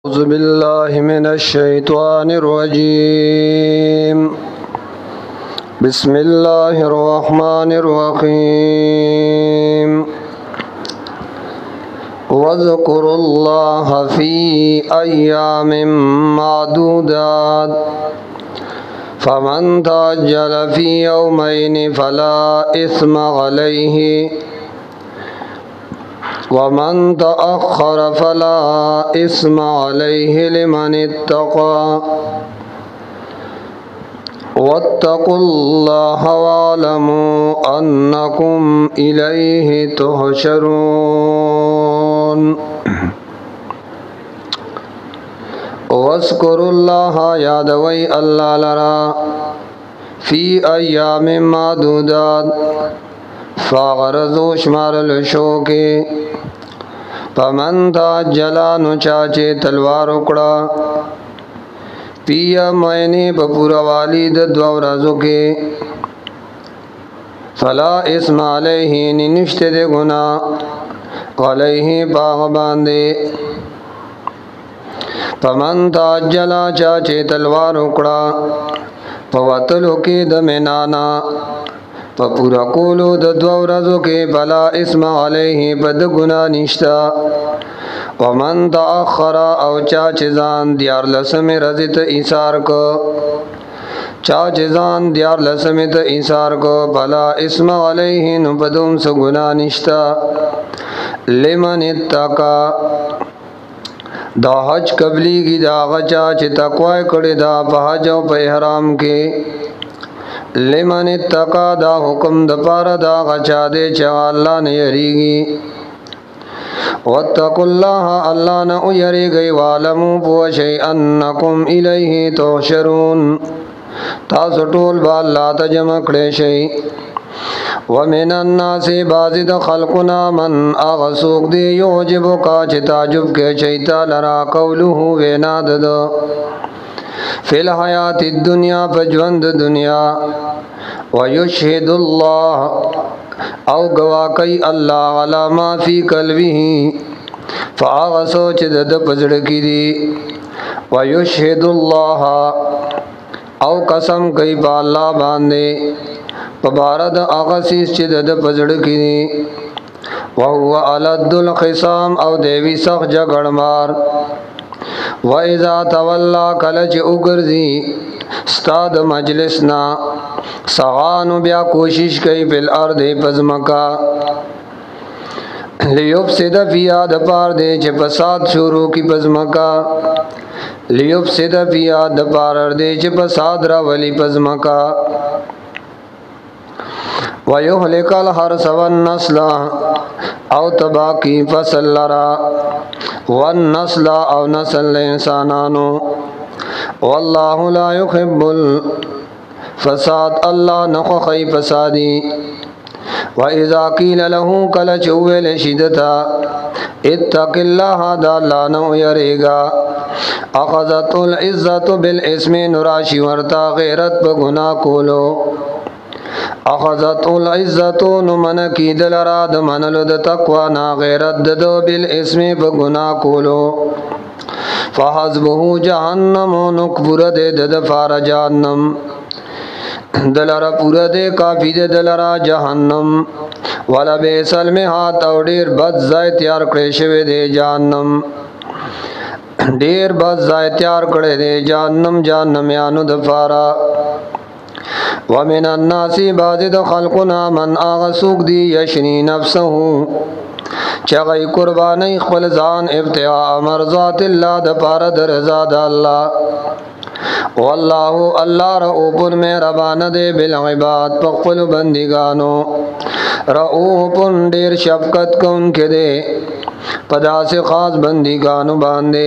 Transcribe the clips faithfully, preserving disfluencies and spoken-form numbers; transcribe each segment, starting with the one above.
أعوذ بالله من الشيطان الرجيم. بسم الله الرحمن الرحيم. واذكروا الله في أيام معدودات فمن تعجل في يومين فلا إثم عليه ومن تأخر فلا إثم عليه لمن اتقى واتقوا الله واعلموا أنكم إليه تحشرون. واذكروا الله یادوي الله لرا فی ایام معدودات فاغرزو شمارل شوکے پمن تعجلا نو چاچے تلوار اکڑا پیا مینی پپورا والی د دو ورځو کې فلا اسم علیہ نشته دے گناہ علیہ باغ باندے پمن تعجلا چاچے تلوار اکڑا پواتلو کې د منانا پپورا کولو د دو ورځو کې بلا اسم علیه بد گناہ نشتا. ومن تأخر او چا چزان دیار لسم رضیت ایثار کو چا چزان دیار لسم ت ایثار کو بلا اسم علیه نو بدوم سو گناہ نشتا. لمن اتقا دا حج قبلی کی دا غچا چی تقوی کڑی دا پا حج و پا احرام کے لمن اتقا دا حکم دا پارا دا غچا دے چا اللہ نے یریگی واتقوا اللہ اللہ نے یریگی وعلمو پوشی انکم الیہ تحشرون تاسو ټول با اللہ تجمع کڑے شئی. ومن الناس بازد خلقنا من اغسوک دی یوجبو کا چی تعجب کے چیتا لرا قولوه ویناد دو فی الحیات الدنیا پجوند دنیا ویشہد اللہ او گواقی اللہ علا ما فی قلبه فآغسو چی دد پزڑکی دی ویشہد اللہ او قسم کئی پا اللہ باندے پبارد آغسیس چی دد پزڑکی دی وہو علد الخصام او دیوی سخ جگڑ مار وَإِذَا تَوَلَّا کلچ اگرزی ستاد مجلسنا سغانو بیا کوشش کئی پی الارد پزمکا لیفسد فیا دپار دے چھ پساد شروع کی پزمکا لیفسد فیا دپار دے چھ پساد راولی پزمکا وَيُحْلِقَ الْحَرْثَ وَالنَّسْلَ او تباکی فصل لرا والنسل او نسل انسانانو واللہ لا يحب الفساد اللہ نخوخی فسادی. وَإِذَا قِيلَ لَهُ کلچ اویل شدتا اتق اللہ دا اللہ نو یریگا اخذت العزت بالاسم نراشی ورتا غیرت بگنا کولو اخذت العزت نمن کی دلرا دمنلو د تقوی نا غیرت ددو بالاسم بگنا کولو فحسبه جہنم نکبر دے دد فار جہنم دلرا پورا دے کافی دے دلرا جہنم والا بیس المحات او دیر بد زائی تیار کرے شوے دے جہنم دیر بد زائی تیار کرے دے جہنم جہنم یانو دفارا. ومن الناس بعض خلقنا من آغسوک دی یشنی نفسه چغی قربانی خپل ځان ابتغاء مرضات اللہ د پاره د رضا د الله والله الله رؤوف مهربان دے بالعباد خپل بندگانو رؤوف ډیر شفقت کوونکی دے پدا سے خاص بندگانو باندې.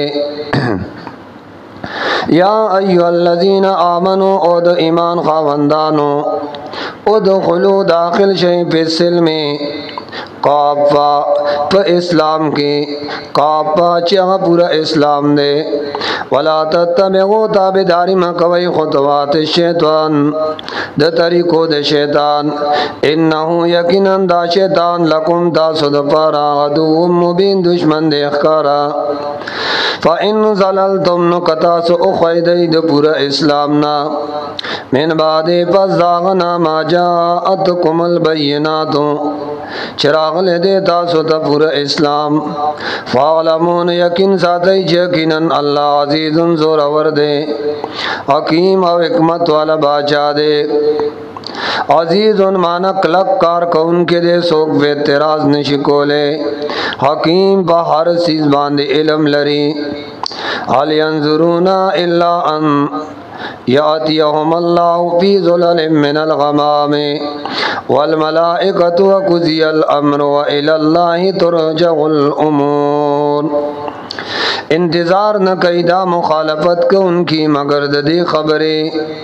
یا ایها الذین آمنوا او د ایمان خاوندانو ادخلوا داخل شئ فی السلم काफा प इस्लाम की काफा चा पूरा इस्लाम दे वला तत्तबिगु ताबेदारी में कवई खुतवात शैतान द तरीको दे शैतान इन्नहु यकीनन दा शैतान लकुम तासुद पारा अदुव्वुम मुबीन दुश्मन देखकारा फ़इन ज़ललतुम नुकता सो उखैदई द पूरा इस्लाम ना मिन बादे पस दागना मा जाअतकुमुल बय्यिनातु चिराग ले देता सो ता पूरा इस्लाम फ़अलमून यकीन साथई यकीनन अल्लाह अज़ीज़ुन ज़ोरावर दे हकीम और हिकमत वाला बादशाह दे अजीज़ुन माना क्लक कार कौन के दे सोक वे तेराज निशिकोले हकीम बा हर चीज बांधे इल्म लरी हल यंजुरूना इल्ला अन यातियहुम अल्लाहु फी ज़ुललिम मिनल गमाम वल मलाइकतु व कुज़ियल अम्रु व इलल्लाहि तुरजउल उमूर। इंतजार न कैदा मुखालफत को उनकी मगर दे खबरे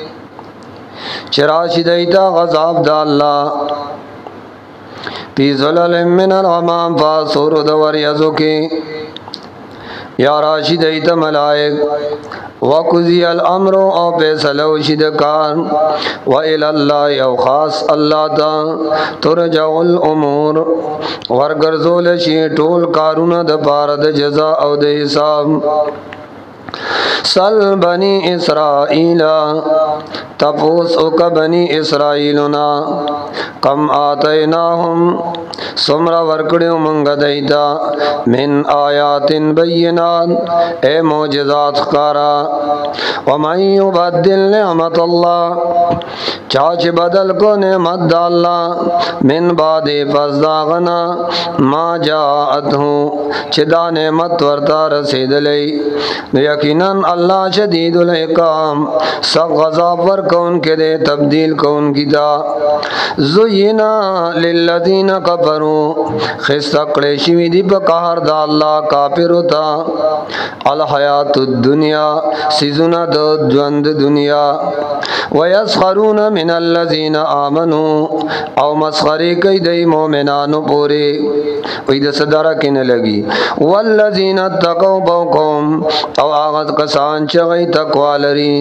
चराशिदैता गज़ाब दा अल्लाह फी ज़ुललिम मिनल गमाम फासुर दवर यज़ुकी या राशिदैत मलाइक व कुज़ियल अम्रो और फैसलो शिदकान व इलल्लाहि औ खास अल्लाह ता तुरजउल उमूर वरगरज़ोल शी टोल कारुना द पारद जज़ा औ द हिसाब। सल बनी इसराइला तपोस उक बनी इसराइलना कम आतैनाहुम सुमरा वर्कड़ियों मंगदैता मिन आयातिन बय्यिनात ए मोजज़ात कारा व मन युबद्दिल निअमतल्लाह चाच बदल को नेमत अल्लाह मिन बादे फज़दागना मा जाअतहु चिदा नेमत वर्ता रसीद लई यकीनन अल्लाह शदीदुल इक़ाम सब गज़ाब वर कौन के दे तब्दील कौन की दा ज़ुय्यिना लिल्लज़ीना कफ़रू खिस्सा क्लेशिवी दी बकार दा अल्लाह काफिर होता अल हयातुद दुनिया सिजुना दो द्वंद दुनिया व यस्खरून मिनल्लज़ीना आमनू औ मस्खरी कई दई मोमिनानु पूरे वही द सदारा किने लगी वल्लज़ीना तक़ौ बौकौम औ आगत कसान चगई तकवा लरी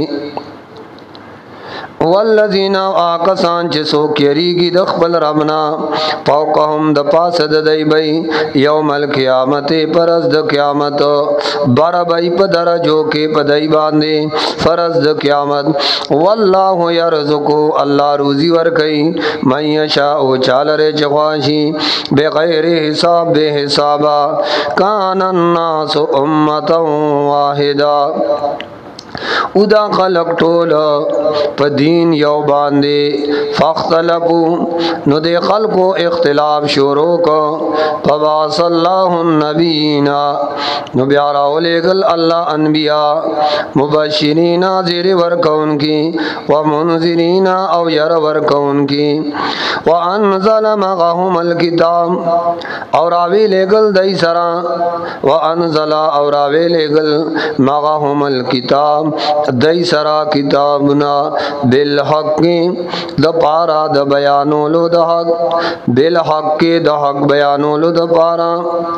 वल्लज़ीना आकसान चे सो क्यरीगी दखबल रबना फौकहुम द पास दई बई यौमल क़ियामत परस द क़ियामत बर बई पदर जो के पदई बांधे फरस द क़ियामत वल्लाहु यरज़ुकु अल्लाह रूज़ी वर कई मन यशाउ चाल रे चख्वाशी बग़ैर हिसाब बे हिसाबा कानन नासु उम्मतन वाहिदा उदा खलक टोल पदीन यौ बांधे फ़ख्तलफू नो दे खल्को इख्तिलाफ शुरू को फबासल्लाहु नबीना नो ब्यारा ओलेगल अल्लाह अनबिया मुबश्शिरीना ज़ेर वर कौन की व मुनज़िरीना औ यर वर कौन की व अनज़ल मअहुमुल किताब और आवे लेगल दई सरा व अनज़ला और आवे लेगल मअहुमुल किताब दई सरा किताबना बिल हक़ द पारा द बयानो लो द हक़ बिल हक़ द हक़ बयानो लो द पारा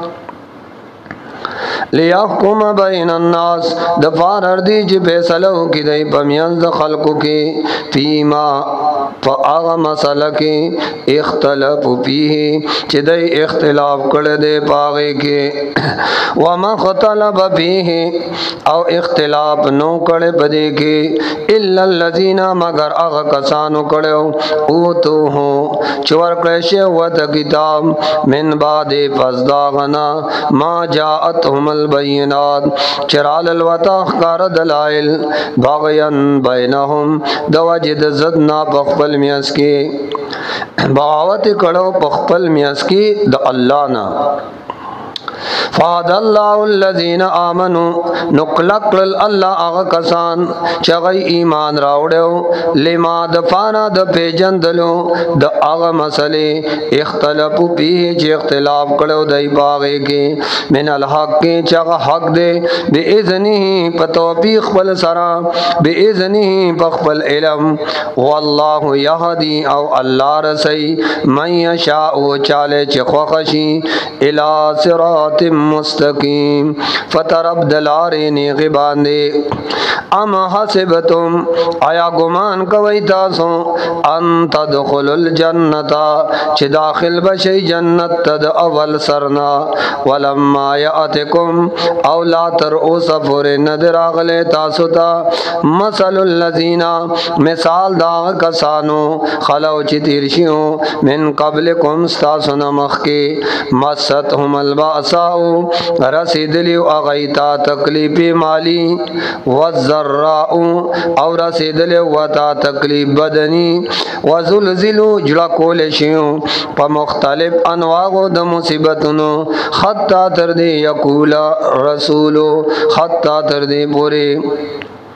लियहकुम बैनन नास द पार अर्दी ज फैसलो की दई पमियन द खल्क़ के फीमा फ़आग मसल के इख्तलफ फीही चिदई इख्तिलाफ कर दे पागे के वमा ख़तलफ फीही और इख्तिलाफ नो करे पदे के इल्लल्लज़ीना मगर अग कसानो करे ऊतू हो चवर क्लेशे वत किताब मिन बादे फज़दागना मा जाअतहुमुल बय्यिनात चराल अलवता ख़ार दलाइल बाग़यन बैनहुम दवजिद ज़दना पख्पल मियस के बगावत कड़ो पख्पल मियस की द अल्लाह ना فهد الله الذين آمنوا نقلق الله اغا کسان چغی ایمان راوڑیو لما دفانا د پیجندلو د اغا مسئلے اختلافو پیه چه اختلاف کڑو دای باغے کے من الحق کے چغا حق دے بی اذنی پتوفیق پل سرا بی اذنی پخپل علم واللہ یهدی او اللہ رسی من یشاء چالے چخوخشی الى صراط مستقیم فترب دلارے نیغی باندے ام حسبتم آیا گمان کوي تاسو ان تدخل الجنتا چې داخل بشي جنت تد اول سرنا ولما یاتکم او لا تر اوس فور نظر اغله تاسو ته مثل الذین مثال دا کسانو خلو چې تیرشیو من قبلکم تاسو نمخ کې مستهم الباساء رسیدلیو اغیتا تکلیف مالی والضراء او رسیدل وتا تکلیف بدنی وزلزلو جڑا کول شیو په مختلف انواع د مصیبتونو حتا تر دې یقول رسول حتا تر دې پوره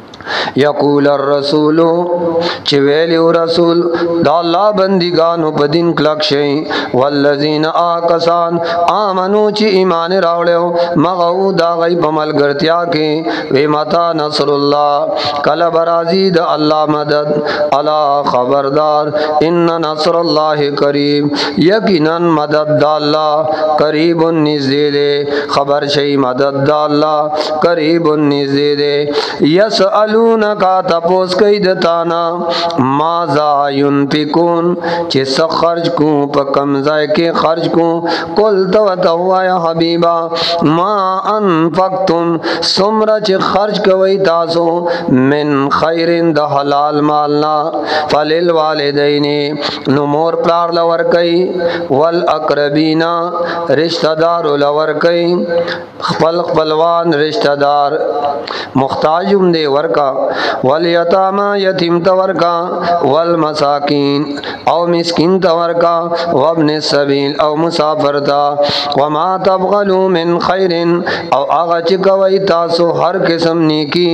یقول الرسول چې ویلو رسول دا الله بندګانو په دین کلک شي والذین آکسان آمنو چې ایمان راوړو مغو دا غي په ملګرتیا کې وی متا نصر الله کله برازي د الله مدد الا خبردار ان نصر الله قریب یقینا مدد د الله قریب نزدې خبر شي مدد د الله قریب نزدې یسأل کا تپوس کئی دتانا مازا ينفقون چه سا خرج کو پا کمزائی کے خرج کو قل تو توایا حبیبا ما انفقتم سمرا چه خرج کوئی تاسو من خیرن دا حلال مالنا فلیل والدینی نمور پلار لور کئی والاقربینا رشتہ دار لور کئی خپل خپلوان رشتہ دار محتاجم دے ورکا والیتاما یتیم تورکا والمساکین او مسکین تورکا وابن السبیل او مسافر تا وما تبغلو من خیر او آغا چکوئی تاسو ہر قسم نیکی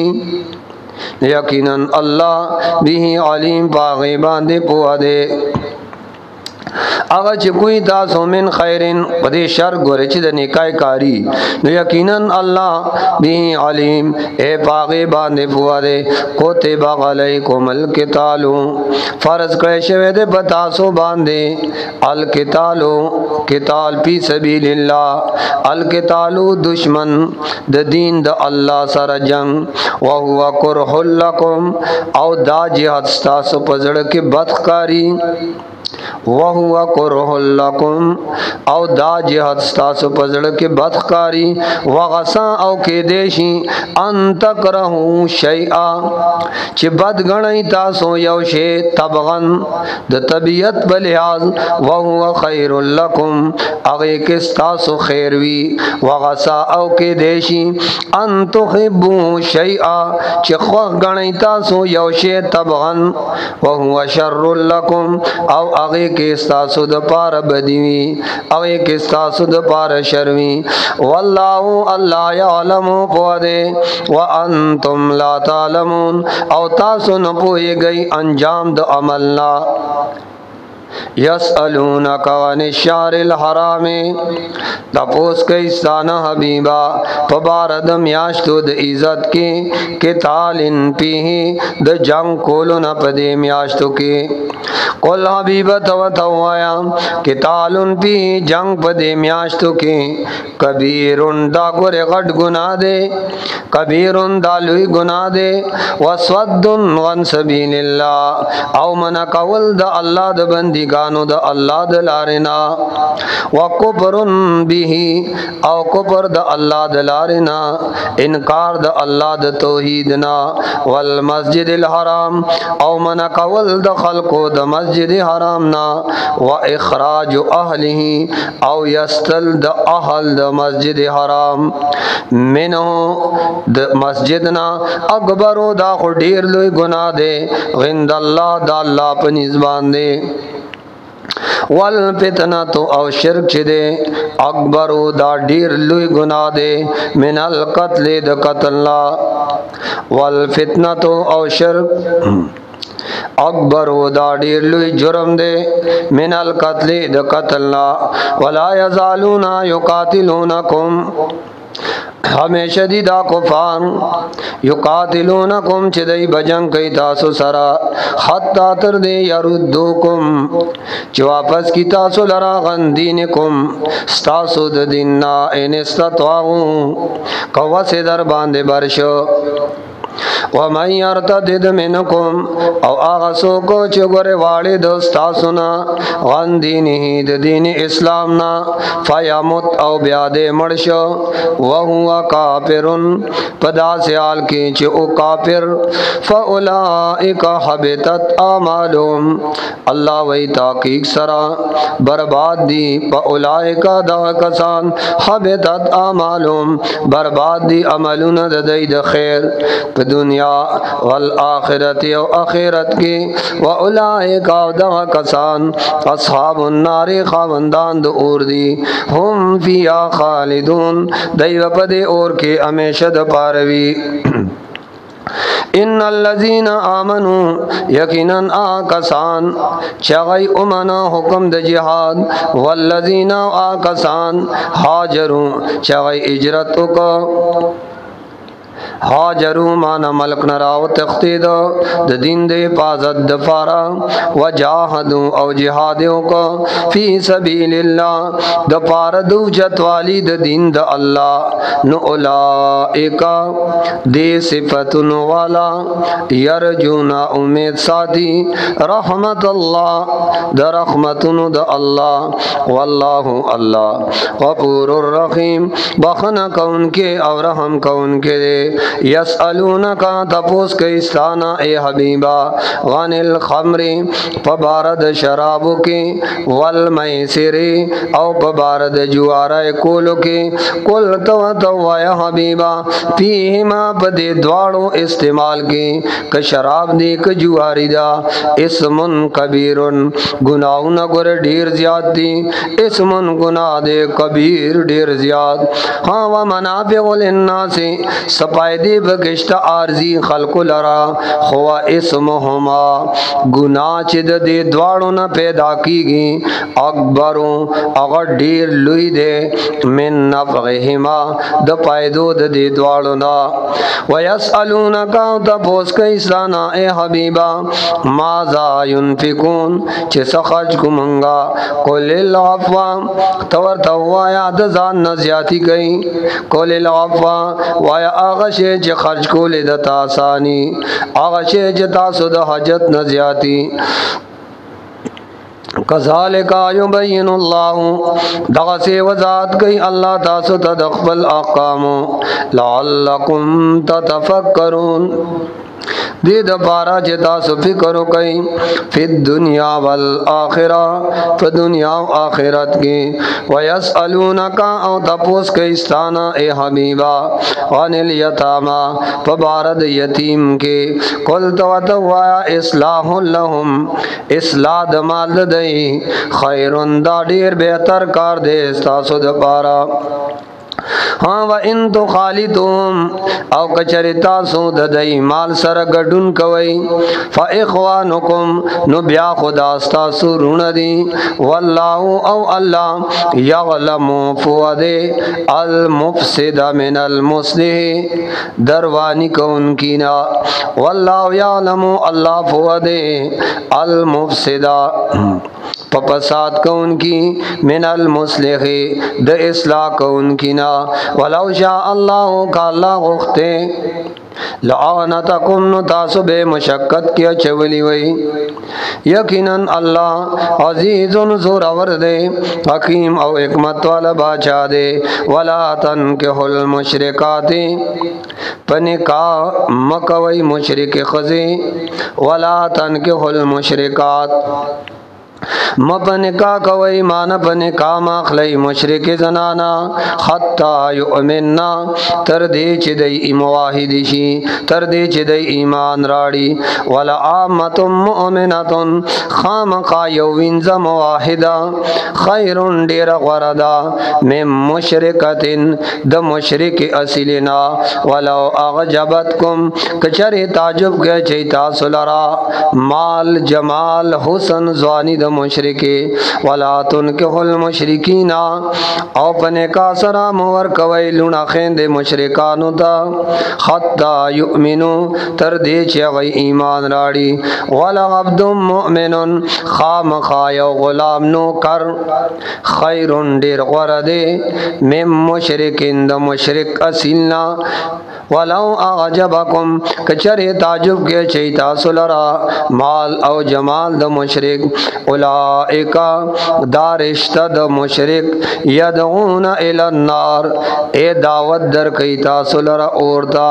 یقینا اللہ بھی علیم باغی باندے پوا دے اگر چې کوئی تاسو من خیرن پدې شر ګورې چې د نیکای کاری نو یقینا الله به علیم اے باغ باندې فواده کوتب علیکم القتال فرض کړی شوی د پتا سو باندې القتال قتال فی سبیل الله القتال دشمن د دین د الله سره جنگ او هو کرہ لکم او دا جهاد تاسو پزړه کې بدخکاری وهو کرہ لکم او دا جهاد تاسو پزړه کې بدخکاری وغسا او کې دیشی ان تکرهو شیئا چې بد غنی تاسو یو شی تبغن د طبیعت بلحاظ وهو خیر لکم هغه کې تاسو خیر وی وغسا او کې دیشی ان تحبوا شیئا چې خو غنی تاسو یو شی تبغن وهو شر لکم او هغه کې استاسو د پار بدوی او کې استاسو د پار شروی والله الله یعلم پوهه وانتم لا تعلمون او تاسو نه پوهیږئ انجام د عملنا یسألونک عن الشهر الحرام تپوس کئی ستانا حبیبا پبارد میاشتو د عزت کی قتالن پیہ د جنگ کولونا پدے میاشتو کی قل حبیبا تو توایا قتالن پیہ جنگ پدے میاشتو کی کبیرن دا گرے غٹ گناہ دے کبیرن دا لوی گناہ دے وسودن غن سبیل اللہ او من قول دا اللہ دا بندی گانو دا اللہ دلارنا وکفرن به او کفر دا اللہ دلارنا انکار دا اللہ دا توحیدنا والمسجد الحرام او من قول دا خلقو دا مسجد حرامنا و اخراج اہلہ او یستل دا اہل دا مسجد حرام منہو دا مسجدنا اکبرو دا خودیر لوی گناہ دے غند اللہ دا اللہ پنیزبان دے والفتنة او شرک چه دے اکبرو دا ډیر لوی گناہ دے من القتل د قتل لا والفتنة او شرک اکبر و دا ډیر لوی جرم دے من القتل د قتل لا ولا یزالون یقاتلونکم ہمیشہ دی دا کفار یقاتلونکم چه دی بجنگ کئی تاسو سرا حتی تر دے یردوکم چه واپس کی تاسو لرا غن دینکم ستاسو د دیننا این استطاعون قوس در باندے برشو ومن یرتدد منکم او آغا سوکو چه گوره والی دستاسونا غن دینی د دین اسلامنا فیمت او بیاد مرشو وہو کافرن پدا سیال کی چه او کافر فاولائک حبتت آمالهم اللہ وی تاقیق سرا برباد دی فاولائک دا کسان حبتت آمالهم برباد دی عملون دید خیر دنیا والآخرت و آخرت کی و اولئک دا کسان اصحاب النار خاوندان دو اور دی ہم فیا خالدون دیو پدے اور کے ہمیشہ د پاروی ان الذين آمنوا یقینا آکسان چغی امنا حکم د جہاد والذین آکسان حاجروا چغی اجرت کو حاجروا مانا ملک نراو تختید د دین دے پازد دفارا وجاہدوا او جہادیوں کو فی سبیل اللہ دپار دو جتوالی د دین د اللہ نو اولائکا دے صفتن والا یرجونا امید ساتھی رحمت اللہ د رحمتن د اللہ واللہ اللہ غفور الرحیم بخنا کون کے او رحم کون کے دے یسألونکا تپوس کئیستانا اے حبیبا غن الخمر پبارد شرابو کی والمیسر او پبارد جوارہ کولو کی کل تو تو یا حبیبا پیہما پدے دوارو استعمال کی کہ شراب دی کہ جواری دا اسمن کبیرن گناہون گر ڈیر زیاد دی اسمن گناہ دے کبیر ڈیر زیاد ہاں ومنافع للناس سپائی دی بگشت آرزی خلق لرا خوا اسمہما گناہ چد دے دوارنا پیدا کی گی اکبروں اگر دیر لوی دے من نفغہما دا پائدو دے دوارنا ویسألونکا تپوس کئیسانا اے حبیبا ماذا ينفقون چھ سخج کمنگا قل العفو تور توایا دزان نزیاتی گئی قل العفو وایا آغشے چھ خرج کو لیدتا آسانی آغشے چھ تاسو دا حجت نزیاتی کذالک یبین اللہ دغسی وضاحت کی اللہ تاسو تدخبل اقامو لعلکم تتفکرون دید پارا چتا سو فکرو کئی فی الدنیا والآخرہ فی دنیا و آخرت کی ویسألونکا او تپوس کئیستانا اے حبیبا غن الیتاما فبارد یتیم کے قل توتوایا اصلاح لهم اصلاح دمال دئی خیرن دا دیر بہتر کار دے استاسو دا پارا ہاں و ان تو خالتم او کچرتا سو ددئی مال سر گڈن کوئی فاخوانکم نو بیا خدا استاسو رون دی واللہ او اللہ یعلم فود المفسد من المصلح دروانی کون کینا واللہ یعلم اللہ فود المفسد پپسات کون کی من المصلح د اصلاح کون کینا ولو شاء اللہ کا اللہ غختے لعنتکم نو تاسو بے مشقت کیا چولی وئی یقیناً اللہ عزیز زورور دے حکیم او حکمت والا باچا دے ولا تنکحوا المشرکات پنکاح مکوئی مشرک خزی ولا تنکحوا المشرکات مپنکا کوي مان پنکا مخلی مشرک زنانا حتا یؤمننا تر دې چې د موحد شي تر دې چې د ایمان راړي ولا عامه مؤمنه خامقا یو وینځه موحده خیر ډیر غردا مم مشرکتن د مشرک اصلنا ولو اعجبتکم کچره تعجب کې چې تاسو لرا مال جمال حسن ځواني د مشرک ولا تنكحوا المشرکین او پنه کا سرا مور کوي لونه خويند مشرکانو ته حتا یؤمنو تر دې چې وای ایمان راړي ولا عبد مؤمن خام خایو غلام نو کر خیر ډیر غره دې مم مشرکین د مشرک اصلنا ولو اعجبکم کچره تعجب کې چې تاسو لرا مال او جمال د مشرک اولئک دارشتہ د مشرک یدعون الی النار اے دعوت در کئی تاسو لرا اورتا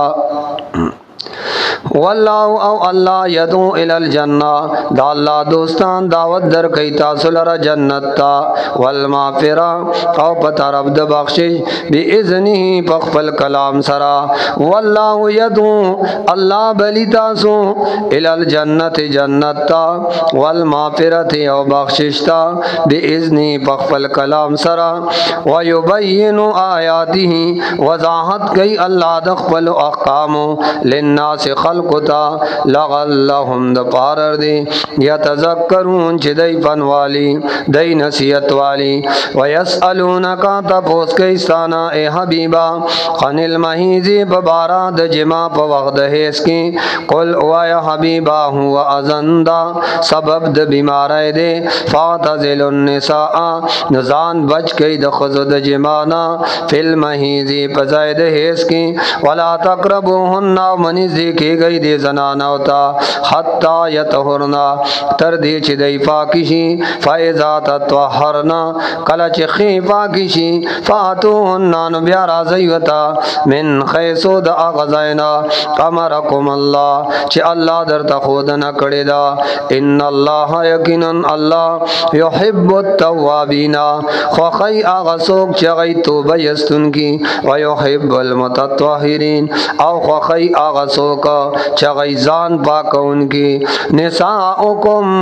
والله او الله يدعو الى الجنه دا الله دوستان دعوت در کئی تاسو لرا جنت تا والمغفرة او په طرف د بخشش باذنه په خپل کلام سرا والله يدعو الله بلی تاسو الى الجنه جنت تا والمغفرة او بخشش تا باذنه په خپل کلام سرا ويبين آیاته وضاحت کئی الله د خپل احکام للناس خلقتا لعلهم د پارر دی یتذکرون چې دای پنوالی دای نصیحت والی ويسالونک تپوس کیستانا اے حبیبا عن المحیض ببارا د جما په وخت د هیڅ کې قل وایا حبیبا هو ازندا سبب د بیماری دی فاتزل النساء نزان بچ کی د خزو د جمانا فل محیض په زائد هیڅ کې ولا تقربوهن منزی کی گئی دی زنانا ہوتا حتی یطہرنا تر دی چی دی پاکشی فائزا تطوحرنا کلا چی خی پاکشی فاتوهن بیا رازیوتا من خیسو دا آغزائنا امرکم اللہ چی اللہ در تخودنا کڑی دا ان اللہ یقینن اللہ یحب التوابین خوخی آغسوک چی غی توبہ یستن کی ویحب المتطوحرین او خوخی آغسوک چغی زان پاکون کی نساؤکم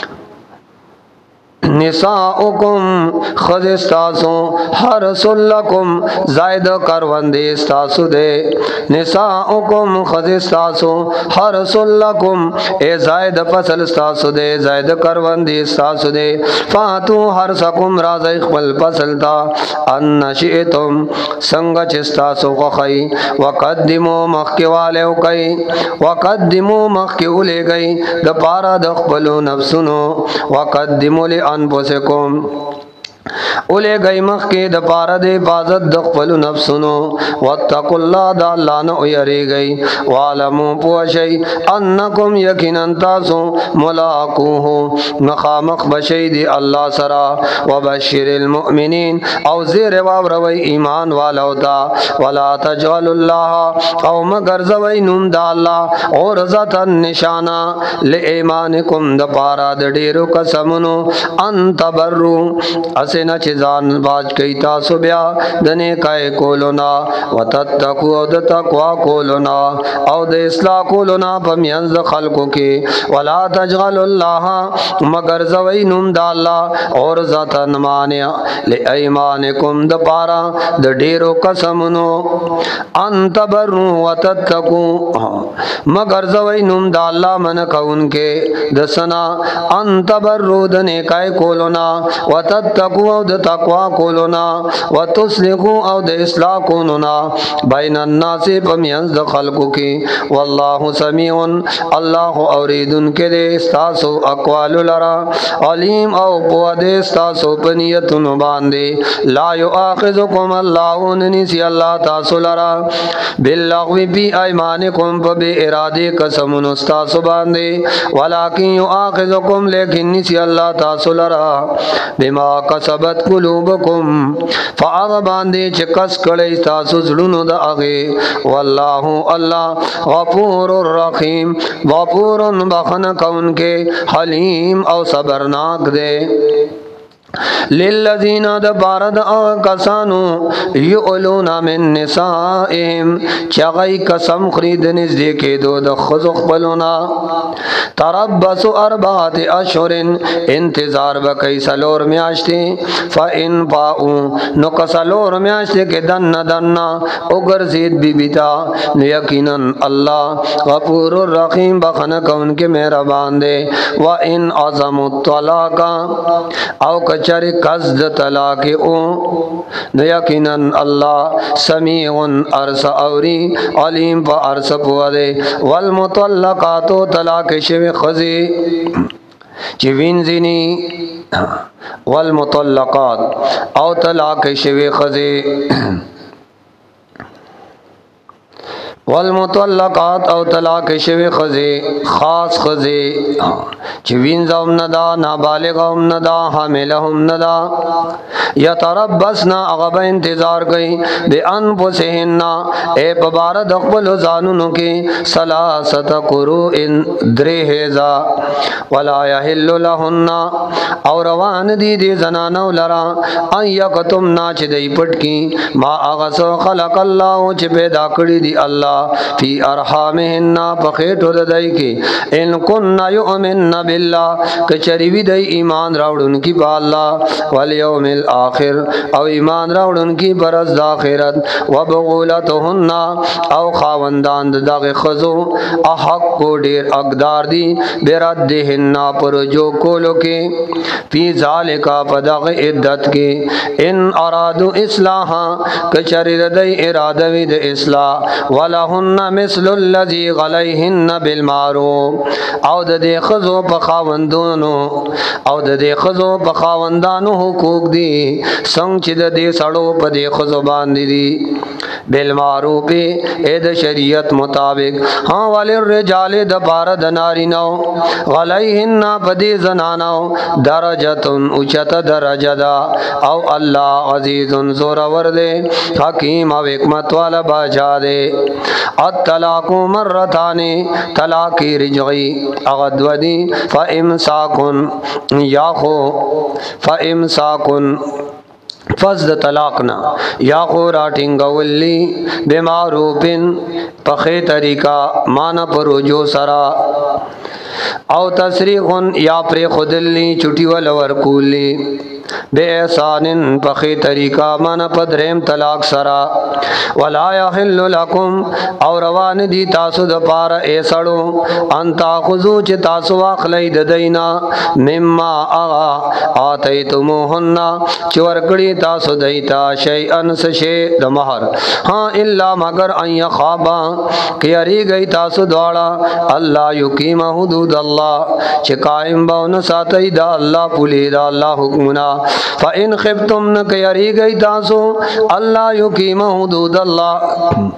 نساؤکم خذ استاسو حرس لکم زائد کروندے استاسو دے نساؤکم خذ استاسو حرس لکم اے زائد فصل استاسو دے زائد کروندے استاسو دے فاتو حرسکم رازی خپل فصل تا ان شئتم سنگ چستاسو خخی وقدمو مخی والیو کئی وقدمو مخی اولے گئی دپارا دخپلو نفسنو وقدمو لی انفسکم اولے گئی مخ کے دپارہ دے حفاظت دخپل نفسنو واتقوا اللہ دا اللہ نو یری گئی وعلمو پوشی انکم یقیناً تاسو ملاقوہو مخامخ بشی دی اللہ سرا وبشر المؤمنین او زیر وابروی ایمان والاو تا ولا تجعل اللہ او مگر زوی نم دا اللہ اور ذات نشانہ لے ایمانکم دپارہ دڈیرو قسمنو انت برو اسنا چیزان باج کئی تاسو بیا دنے کائے کولونا وتتقو او د تقوا کولونا او د اصلاح کولونا پمینز خلقو کی ولا تجعل اللہ مگر زوی نم دا اللہ اور ذات نمانیا لے ایمانکم د پارا د ڈیرو قسمنو انت برو وتتقو مگر زوی نم دا اللہ من کون کے دسنا انت برو دنے کائے کولونا وتتقو او د تقوا کولونا وتصلحو او د اصلاح کولونا بین الناس پمینز د خلقو کی واللہ سمیع اللہ اوریدن کے دے استاسو اقوال لرا علیم او پود استاسو پنیتن باندے لا یؤاخذکم اللہ ننسی اللہ تاسو لرا باللغو بی ایمانکم پبے ارادے قسمن استاسو باندے ولیکن یؤاخذکم لیکن نسی اللہ تاسو لرا بما قسم کسبت قلوبکم فاغ باندې چې کس کړی تاسو زړونو د هغه والله الله غفور الرحیم غفور بخنه کونکه حلیم او صبرناک دے للذین دبارد کسانو یؤلون من نسائهم چغی قسم خرید نزدیک دو د خزو خپلونا تربص اربعه اشهر انتظار بکای سلور میاشتي فان باء نو کسلور میاشتي کې دن دن وګرځید بیبیتا یقینا الله غفور الرحیم بخنه کون کې مهربان دی وان اعظم الطلاق او چری قصد طلاق او نو یقینا الله سمیع ارس اوری علیم په ارس پوهه والمطلقات طلاق شوی خزی چې وینځنی والمطلقات او طلاق شوی خزی والمطلقات او طلاق شوی خزی خاص خزی چې وینځم ندا نابالغم ندا حاملهم ندا یتربصنا غب انتظار کوي د انفسهن اے پبار د خپل ځانونو کې ثلاثه قروء درهزا ولا يحل لهن او روان دي د زنانو لرا ان یکتمنا چې دی پټ کی ما اغس خلق الله چې پیدا کړی دی الله فی ارحامهن بخیټو د دای کی ان کن یؤمن بالله کچری وی د ایمان راوړون کی په الله والیوم الاخر او ایمان راوړون کی برز د اخرت وبغولتهن او خاوندان دغه خزو احق کو ډیر اقدار دی برادهن پر جو کولو کې فی ذالک پدغه عدت کې ان ارادو اصلاح کچری د اراده وی د اصلاح ولا هن مثل الذي عليهن بالمعروف او د دې خزو په خاوندونو او د دې خزو په خاوندانو حقوق دي څنګه چې د دې سړو په دې خزو باندې دي بالمعروف اې د شریعت مطابق ها وللرجال د بار د نارینو عليهن په دې زنانو درجتون اوچت درجه دا او الله عزیز زور ور دے حکیم او حکمت والا بادشاہ دے الطلاق مرتان طلاق رجعی اغدودی فامساکن یا خو فامساکن فزد طلاقنا یا خو راټینګولی بمعروفن پخې طریقہ مان پروجو سرا او تصریحن یا پر خودلی چټی ول ورکولی بے احسانن پخی طریقہ من پدریم طلاق سرا ولا یحل لکم او روان دی تاسو د پار اے سړو ان تاخذو چې تاسو واخلې د دینا مما اغا اتیتموهن چې ورکړی تاسو دیتا شیئن سشی د مہر ها الا مگر ان یخابا کیری گئی تاسو دواړه الله یقیم حدود الله چې قائم باون ساتي دا الله پولی دا الله حکمنا فإن خفتم نہ کیری گئی تاسو اللہ یقیم حدود اللہ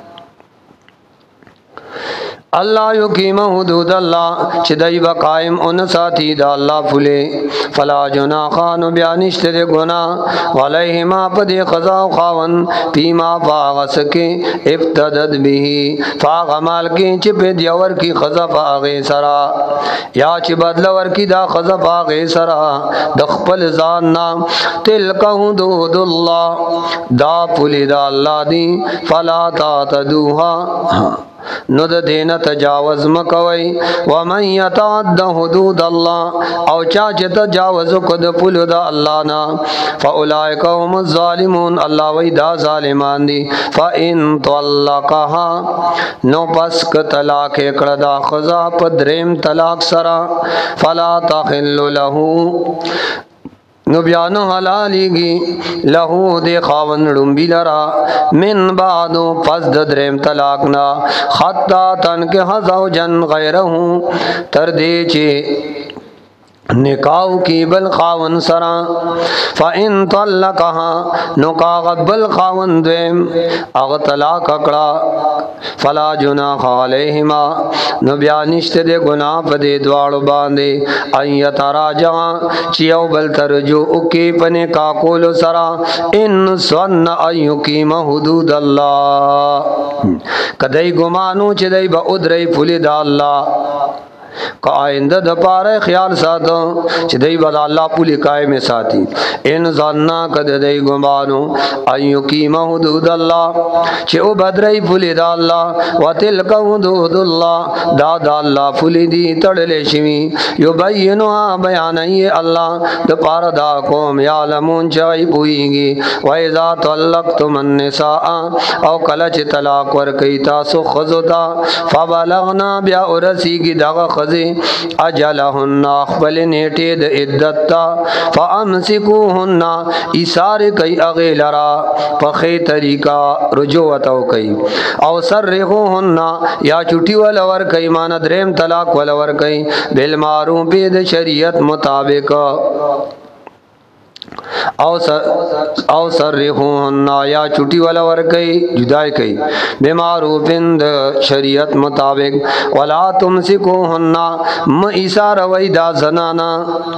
اللہ یقیم حدود اللہ چې دای با قائم ان ساتي دا الله فله فلا جناح خان بیانشت دے گناہ علیہما پد قضا خاون پیما باغس کې ابتدد به فاغمال کې چې په دیور کې قضا باغ سرا یا چې بدل ور کې دا قضا باغ سرا د خپل ځان نام تلک حدود الله دا پولی دا الله دی فلا تعتدوها نو د دینه تجاوز مکوي ومن يتعد حدود الله او چا چې تجاوز کو د پلو د الله نا فاولئک هم الظالمون الله وی دا ظالمان دي فان طلقها نو پس ک طلاق کړه دا خذا په دریم طلاق سرا فلا تحل له نو بیانو حلالیگی لہو دے خاون رنبی لرا من بعدو پس درم طلاقنا خطا تن کے حضو جن غیرہوں تردے چے نکاو کی بل خاون سرا فإن طلقها نکاغ بل خاون دویم اغ طلاق اکڑا فلا جناح علیہما نو بیانشت دے گناہ پدے دوارو باندے ان یتراجعا چیو بل ترجو اکی پنے کاکول سرا ان سن ان یقیم حدود اللہ کدی گمانو چی دی با ادری پولی دا اللہ کا آئندہ دا پارے خیال ساتھو چی دی بدا اللہ پولی قائم ساتھی ان ظننا کد دی گمانو ان یقیم حدود اللہ چی او بدری پولی دا اللہ و تلک حدود اللہ دا دا اللہ پولی دی تڑلے شوی یبینوها بیانی اللہ دا پار دا قوم یعلمون چاہی پوئی گی و اذا طلقتم النساء او کلچ طلاق ورکی تاسو خزتا فبلغنا بیا ارسی کی دغا خز اجلہن اخبل نیٹی د عدتا فامسکوہن ایسار کئی اغیلرا پخی طریقہ رجوعتو کئی او سرغوہن یا چٹی ولور کئی ماند ریم طلاق ولور کئی بالمعروف بید شریعت مطابق او سر او سرحوہن یا چٹی والا ورکی جدائی کئی بمعروف شریعت مطابق ولا تمسکوہن م ایسا روی دا زنانا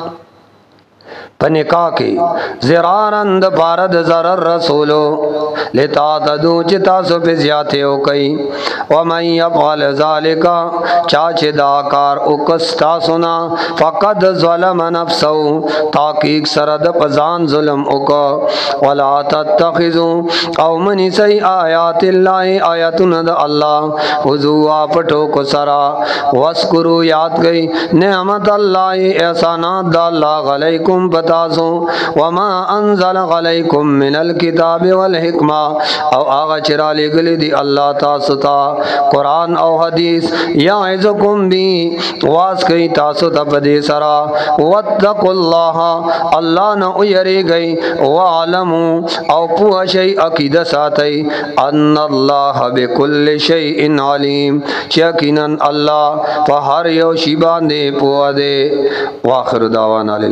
پنکا کی زرارند پارد ضرر رسولو لتا تدو چتا سو پی زیادے ہو کئی ومن یفعل ذالکا چاچے داکار اکستا سنا فقد ظلم نفسو تاکیق سرد پزان ظلم اکا ولا تتخذو او منی سی آیات اللہ آیاتن دا اللہ حضوع پٹو کو سرا واسکرو یاد گئی نعمت اللہ احسانات دا اللہ علیکم بتاسو وما انزل علیکم من الکتاب والحکمہ او آغا چرا لگلی دی اللہ تاستا قرآن او حدیث یعظکم بھی واس کئی تاستا پدی سرا واتقوا اللہ اللہ نہ ایری گئی وعلمو او پوہ شئی عقید ساتی ان اللہ بکل شیئن علیم یقیناً اللہ پہر یو شیبان دے پوہ دے واخر دعوانا